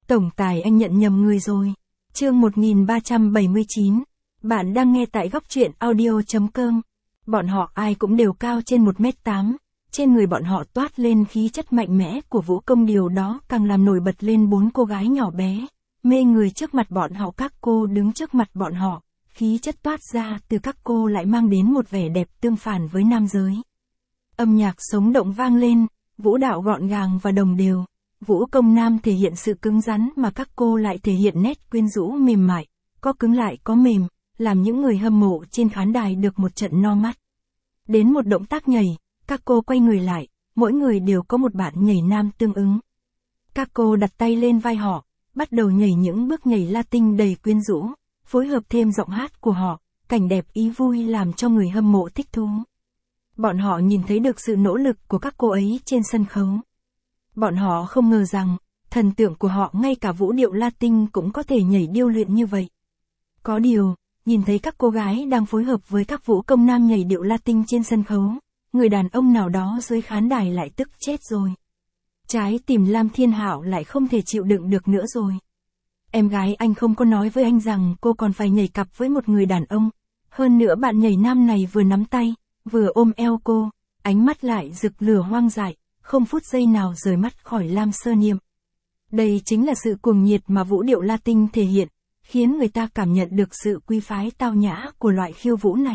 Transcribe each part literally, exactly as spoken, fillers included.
Tổng tài anh nhận nhầm người rồi. Chương một nghìn ba trăm bảy mươi chín. Bạn đang nghe tại góc truyện audio.com. Bọn họ ai cũng đều cao trên một mét tám. Trên người bọn họ toát lên khí chất mạnh mẽ của vũ công, điều đó càng làm nổi bật lên bốn cô gái nhỏ bé, mê người trước mặt bọn họ. Các cô đứng trước mặt bọn họ, khí chất toát ra từ các cô lại mang đến một vẻ đẹp tương phản với nam giới. Âm nhạc sống động vang lên, vũ đạo gọn gàng và đồng đều. Vũ công nam thể hiện sự cứng rắn mà các cô lại thể hiện nét quyến rũ mềm mại, có cứng lại có mềm, làm những người hâm mộ trên khán đài được một trận no mắt. Đến một động tác nhảy, các cô quay người lại, mỗi người đều có một bạn nhảy nam tương ứng. Các cô đặt tay lên vai họ, bắt đầu nhảy những bước nhảy Latin đầy quyến rũ, phối hợp thêm giọng hát của họ, cảnh đẹp ý vui làm cho người hâm mộ thích thú. Bọn họ nhìn thấy được sự nỗ lực của các cô ấy trên sân khấu. Bọn họ không ngờ rằng, thần tượng của họ ngay cả vũ điệu Latin cũng có thể nhảy điêu luyện như vậy. Có điều, nhìn thấy các cô gái đang phối hợp với các vũ công nam nhảy điệu Latin trên sân khấu, người đàn ông nào đó dưới khán đài lại tức chết rồi. Trái tim Lam Thiên Hạo lại không thể chịu đựng được nữa rồi. Em gái anh không có nói với anh rằng cô còn phải nhảy cặp với một người đàn ông. Hơn nữa bạn nhảy nam này vừa nắm tay, vừa ôm eo cô, ánh mắt lại rực lửa hoang dại, không phút giây nào rời mắt khỏi Lam Sơ Niệm. Đây chính là sự cuồng nhiệt mà vũ điệu Latin thể hiện, khiến người ta cảm nhận được sự quý phái tao nhã của loại khiêu vũ này.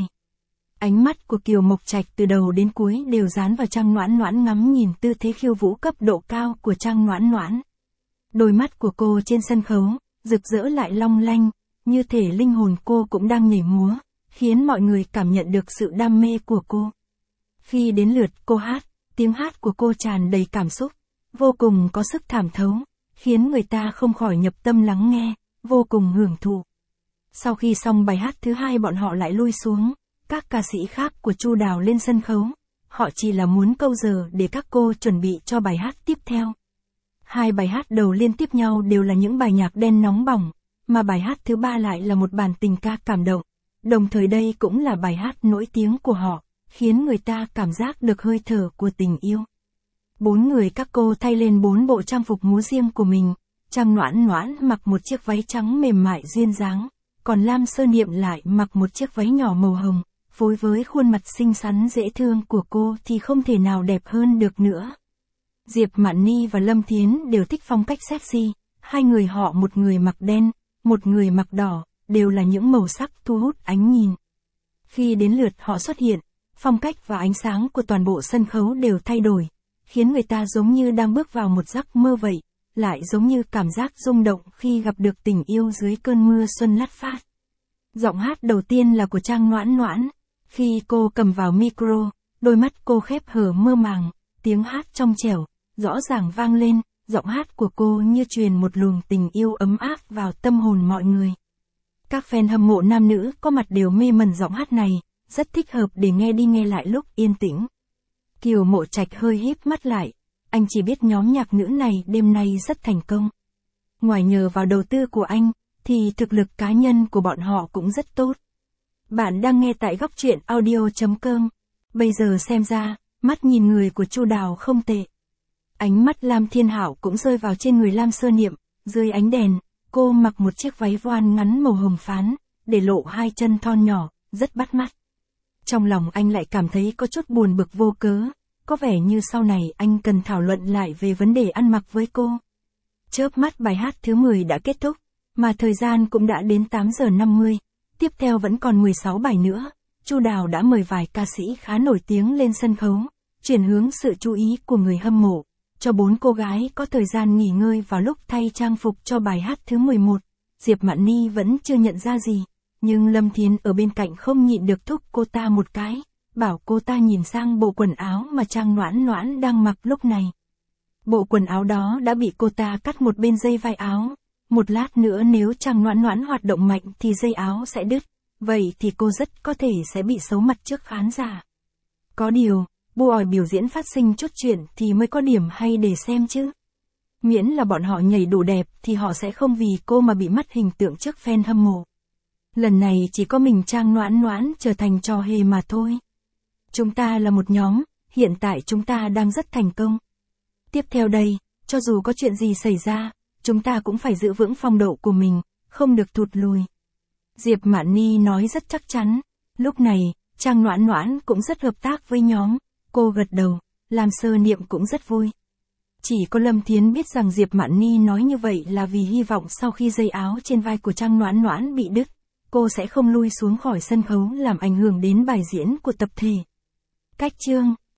Ánh mắt của Kiều Mộc Trạch từ đầu đến cuối đều dán vào Trang Noãn Noãn, ngắm nhìn tư thế khiêu vũ cấp độ cao của Trang Noãn Noãn. Đôi mắt của cô trên sân khấu, rực rỡ lại long lanh, như thể linh hồn cô cũng đang nhảy múa, khiến mọi người cảm nhận được sự đam mê của cô. Khi đến lượt cô hát, tiếng hát của cô tràn đầy cảm xúc, vô cùng có sức thảm thấu, khiến người ta không khỏi nhập tâm lắng nghe, vô cùng hưởng thụ. Sau khi xong bài hát thứ hai, bọn họ lại lui xuống, các ca sĩ khác của Chu Đào lên sân khấu. Họ chỉ là muốn câu giờ để các cô chuẩn bị cho bài hát tiếp theo. Hai bài hát đầu liên tiếp nhau đều là những bài nhạc đen nóng bỏng, mà bài hát thứ ba lại là một bản tình ca cảm động. Đồng thời đây cũng là bài hát nổi tiếng của họ, khiến người ta cảm giác được hơi thở của tình yêu. Bốn người các cô thay lên bốn bộ trang phục múa riêng của mình. Trang Noãn Noãn mặc một chiếc váy trắng mềm mại duyên dáng, còn Lam Sơ Niệm lại mặc một chiếc váy nhỏ màu hồng, phối với khuôn mặt xinh xắn dễ thương của cô thì không thể nào đẹp hơn được nữa. Diệp Mạn Ni và Lâm Thiến đều thích phong cách sexy, hai người họ một người mặc đen, một người mặc đỏ, đều là những màu sắc thu hút ánh nhìn. Khi đến lượt họ xuất hiện, phong cách và ánh sáng của toàn bộ sân khấu đều thay đổi, khiến người ta giống như đang bước vào một giấc mơ vậy, lại giống như cảm giác rung động khi gặp được tình yêu dưới cơn mưa xuân lắt phát. Giọng hát đầu tiên là của Trang Noãn Noãn. Khi cô cầm vào micro, đôi mắt cô khép hờ mơ màng, tiếng hát trong trẻo, rõ ràng vang lên, giọng hát của cô như truyền một luồng tình yêu ấm áp vào tâm hồn mọi người. Các fan hâm mộ nam nữ có mặt đều mê mẩn giọng hát này, rất thích hợp để nghe đi nghe lại lúc yên tĩnh. Kiều Mộ Trạch hơi híp mắt lại, anh chỉ biết nhóm nhạc nữ này đêm nay rất thành công. Ngoài nhờ vào đầu tư của anh, thì thực lực cá nhân của bọn họ cũng rất tốt. Bạn đang nghe tại góc truyện audio.com. Bây giờ xem ra, mắt nhìn người của Chu Đào không tệ. Ánh mắt Lam Thiên Hạo cũng rơi vào trên người Lam Sơ Niệm, dưới ánh đèn, cô mặc một chiếc váy voan ngắn màu hồng phán, để lộ hai chân thon nhỏ, rất bắt mắt. Trong lòng anh lại cảm thấy có chút buồn bực vô cớ, có vẻ như sau này anh cần thảo luận lại về vấn đề ăn mặc với cô. Chớp mắt bài hát thứ mười đã kết thúc, mà thời gian cũng đã đến tám giờ năm mươi. Tiếp theo vẫn còn mười sáu bài nữa. Chu Đào đã mời vài ca sĩ khá nổi tiếng lên sân khấu, chuyển hướng sự chú ý của người hâm mộ, cho bốn cô gái có thời gian nghỉ ngơi vào lúc thay trang phục cho bài hát thứ mười một. Diệp Mạn Ni vẫn chưa nhận ra gì, nhưng Lâm Thiến ở bên cạnh không nhịn được thúc cô ta một cái, bảo cô ta nhìn sang bộ quần áo mà Trang Noãn Noãn đang mặc lúc này. Bộ quần áo đó đã bị cô ta cắt một bên dây vai áo. Một lát nữa nếu Trang Noãn Noãn hoạt động mạnh thì dây áo sẽ đứt, vậy thì cô rất có thể sẽ bị xấu mặt trước khán giả. Có điều, bu ỏi biểu diễn phát sinh chút chuyện thì mới có điểm hay để xem chứ. Miễn là bọn họ nhảy đủ đẹp thì họ sẽ không vì cô mà bị mất hình tượng trước fan hâm mộ. Lần này chỉ có mình Trang Noãn Noãn trở thành trò hề mà thôi. Chúng ta là một nhóm, hiện tại chúng ta đang rất thành công. Tiếp theo đây, cho dù có chuyện gì xảy ra, chúng ta cũng phải giữ vững phong độ của mình, không được thụt lùi. Diệp Mạn Ni nói rất chắc chắn. Lúc này, Trang Noãn Noãn cũng rất hợp tác với nhóm, cô gật đầu, làm sơ niệm cũng rất vui. Chỉ có Lâm Thiến biết rằng Diệp Mạn Ni nói như vậy là vì hy vọng sau khi dây áo trên vai của Trang Noãn Noãn bị đứt, cô sẽ không lui xuống khỏi sân khấu làm ảnh hưởng đến bài diễn của tập thể. Cách chương